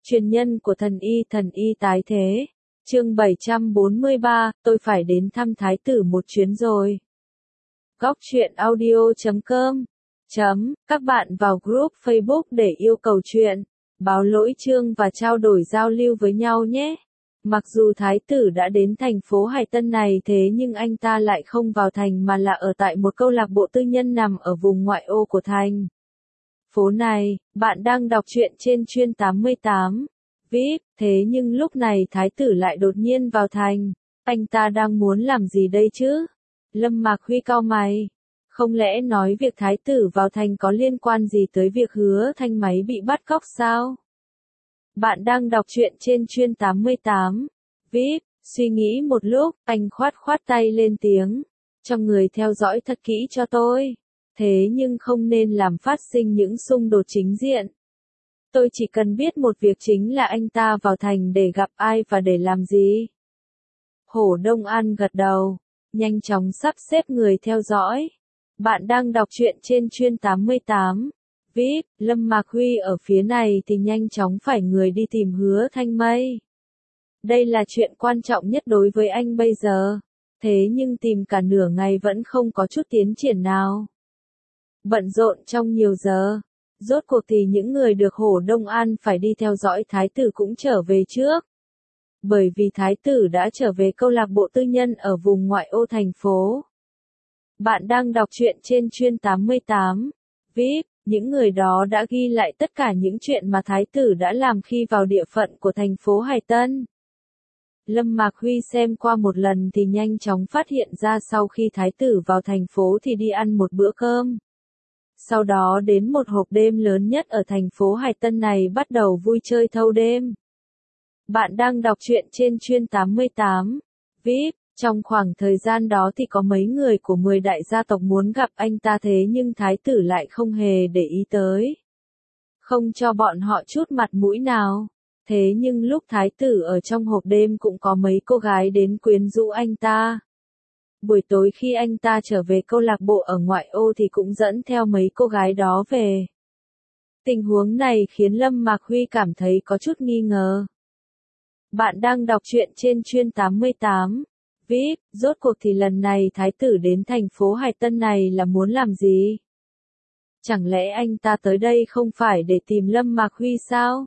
Truyền nhân của thần y tái thế. Chương 743, tôi phải đến thăm thái tử một chuyến rồi. Góc truyện audio.com Các bạn vào group Facebook để yêu cầu chuyện, báo lỗi chương và trao đổi giao lưu với nhau nhé. Mặc dù thái tử đã đến thành phố Hải Tân này thế nhưng anh ta lại không vào thành mà là ở tại một câu lạc bộ tư nhân nằm ở vùng ngoại ô của thành phố này. Bạn đang đọc truyện trên Chuyên 88 VIP, thế nhưng lúc này thái tử lại đột nhiên vào thành. Anh ta đang muốn làm gì đây chứ? Lâm Mạc Huy cau mày. Không lẽ nói việc thái tử vào thành có liên quan gì tới việc Hứa Thanh Máy bị bắt cóc sao? Bạn đang đọc truyện trên Chuyên 88 VIP, suy nghĩ một lúc, anh khoát tay lên tiếng. Cho người theo dõi thật kỹ cho tôi. Thế nhưng không nên làm phát sinh những xung đột chính diện. Tôi chỉ cần biết một việc chính là anh ta vào thành để gặp ai và để làm gì. Hổ Đông An gật đầu, nhanh chóng sắp xếp người theo dõi. Bạn đang đọc truyện trên Chuyên 88 VIP, Lâm Mạc Huy ở phía này thì nhanh chóng phải người đi tìm Hứa Thanh Mây. Đây là chuyện quan trọng nhất đối với anh bây giờ. Thế nhưng tìm cả nửa ngày vẫn không có chút tiến triển nào. Bận rộn trong nhiều giờ. Rốt cuộc thì những người được Hổ Đông An phải đi theo dõi thái tử cũng trở về trước. Bởi vì thái tử đã trở về câu lạc bộ tư nhân ở vùng ngoại ô thành phố. Bạn đang đọc truyện trên Chuyên 88 VIP, những người đó đã ghi lại tất cả những chuyện mà thái tử đã làm khi vào địa phận của thành phố Hải Tân. Lâm Mạc Huy xem qua một lần thì nhanh chóng phát hiện ra sau khi thái tử vào thành phố thì đi ăn một bữa cơm. Sau đó đến một hộp đêm lớn nhất ở thành phố Hải Tân này bắt đầu vui chơi thâu đêm. Bạn đang đọc truyện trên Chuyên 88 VIP, trong khoảng thời gian đó thì có mấy người của 10 đại gia tộc muốn gặp anh ta thế nhưng thái tử lại không hề để ý tới. Không cho bọn họ chút mặt mũi nào. Thế nhưng lúc thái tử ở trong hộp đêm cũng có mấy cô gái đến quyến rũ anh ta. Buổi tối khi anh ta trở về câu lạc bộ ở ngoại ô thì cũng dẫn theo mấy cô gái đó về. Tình huống này khiến Lâm Mạc Huy cảm thấy có chút nghi ngờ. Bạn đang đọc truyện trên Chuyên 88 VIP, rốt cuộc thì lần này thái tử đến thành phố Hải Tân này là muốn làm gì? Chẳng lẽ anh ta tới đây không phải để tìm Lâm Mạc Huy sao?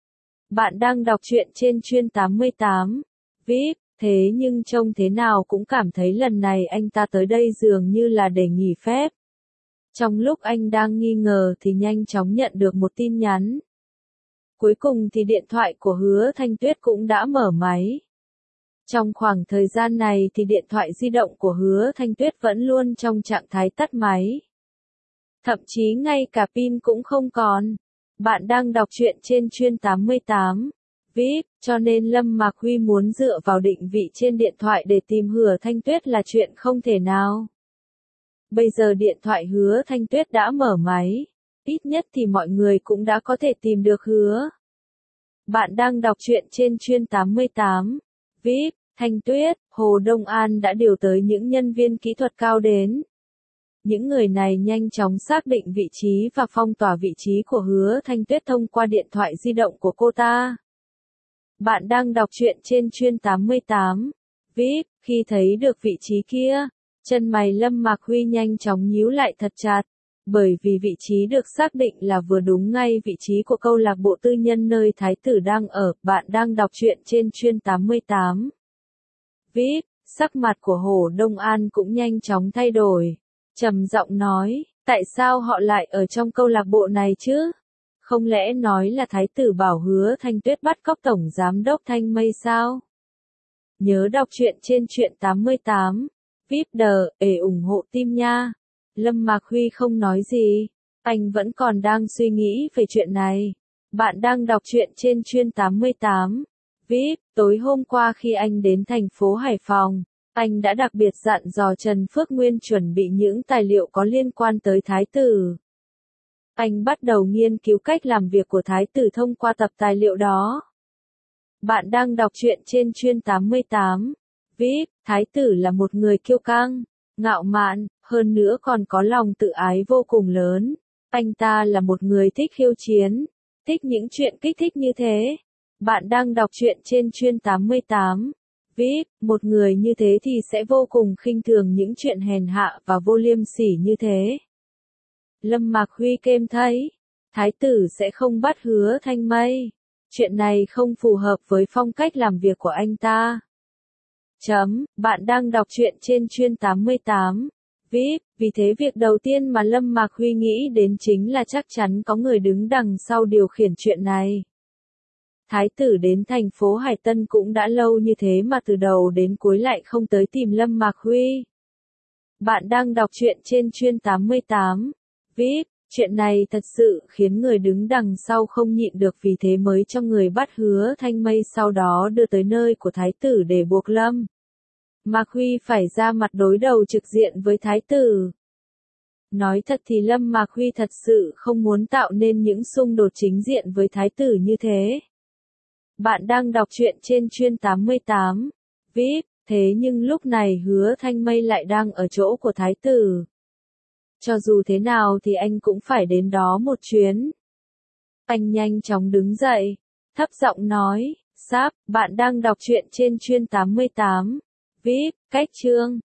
Bạn đang đọc truyện trên Chuyên 88 VIP, thế nhưng trông thế nào cũng cảm thấy lần này anh ta tới đây dường như là để nghỉ phép. Trong lúc anh đang nghi ngờ thì nhanh chóng nhận được một tin nhắn. Cuối cùng thì điện thoại của Hứa Thanh Tuyết cũng đã mở máy. Trong khoảng thời gian này thì điện thoại di động của Hứa Thanh Tuyết vẫn luôn trong trạng thái tắt máy. Thậm chí ngay cả pin cũng không còn. Bạn đang đọc truyện trên Chuyên 88 VIP, cho nên Lâm Mạc Huy muốn dựa vào định vị trên điện thoại để tìm Hứa Thanh Tuyết là chuyện không thể nào. Bây giờ điện thoại Hứa Thanh Tuyết đã mở máy, ít nhất thì mọi người cũng đã có thể tìm được Hứa. Bạn đang đọc truyện trên Chuyên 88 VIP, Thanh Tuyết, Hồ Đông An đã điều tới những nhân viên kỹ thuật cao đến. Những người này nhanh chóng xác định vị trí và phong tỏa vị trí của Hứa Thanh Tuyết thông qua điện thoại di động của cô ta. Bạn đang đọc truyện trên Chuyên 88 VIP, khi thấy được vị trí kia, chân mày Lâm Mạc Huy nhanh chóng nhíu lại thật chặt, bởi vì vị trí được xác định là vừa đúng ngay vị trí của câu lạc bộ tư nhân nơi thái tử đang ở. Bạn đang đọc truyện trên Chuyên 88 VIP, sắc mặt của Hồ Đông An cũng nhanh chóng thay đổi, trầm giọng nói, tại sao họ lại ở trong câu lạc bộ này chứ? Không lẽ nói là thái tử bảo Hứa Thanh Tuyết bắt cóc tổng giám đốc Thanh Mây sao? Nhớ đọc truyện trên Chuyên 88 VIP để ủng hộ team nha. Lâm Mạc Huy không nói gì, anh vẫn còn đang suy nghĩ về chuyện này. Bạn đang đọc truyện trên Chuyên 88 VIP, tối hôm qua khi anh đến thành phố Hải Phòng, anh đã đặc biệt dặn dò Trần Phước Nguyên chuẩn bị những tài liệu có liên quan tới thái tử. Anh bắt đầu nghiên cứu cách làm việc của thái tử thông qua tập tài liệu đó. Bạn đang đọc truyện trên Chuyên 88 VIP, thái tử là một người kiêu căng, ngạo mạn, hơn nữa còn có lòng tự ái vô cùng lớn. Anh ta là một người thích khiêu chiến, thích những chuyện kích thích như thế. Bạn đang đọc truyện trên chuyên 88. VIP, một người như thế thì sẽ vô cùng khinh thường những chuyện hèn hạ và vô liêm sỉ như thế. Lâm Mạc Huy kêm thấy, thái tử sẽ không bắt Hứa Thanh Mây. Chuyện này không phù hợp với phong cách làm việc của anh ta. Bạn đang đọc truyện trên chuyên 88. VIP, vì thế việc đầu tiên mà Lâm Mạc Huy nghĩ đến chính là chắc chắn có người đứng đằng sau điều khiển chuyện này. Thái tử đến thành phố Hải Tân cũng đã lâu như thế mà từ đầu đến cuối lại không tới tìm Lâm Mạc Huy. Bạn đang đọc truyện trên chuyên 88. VIP, chuyện này thật sự khiến người đứng đằng sau không nhịn được, vì thế mới cho người bắt Hứa Thanh Mây, sau đó đưa tới nơi của thái tử để buộc Lâm Mạc Huy phải ra mặt đối đầu trực diện với thái tử. Nói thật thì Lâm Mạc Huy thật sự không muốn tạo nên những xung đột chính diện với thái tử như thế. Bạn đang đọc truyện trên chuyên 88. VIP, thế nhưng lúc này Hứa Thanh Mây lại đang ở chỗ của thái tử. Cho dù thế nào thì anh cũng phải đến đó một chuyến. Anh nhanh chóng đứng dậy, thấp giọng nói, Sáp, bạn đang đọc truyện trên chuyên 88. VIP, cách chương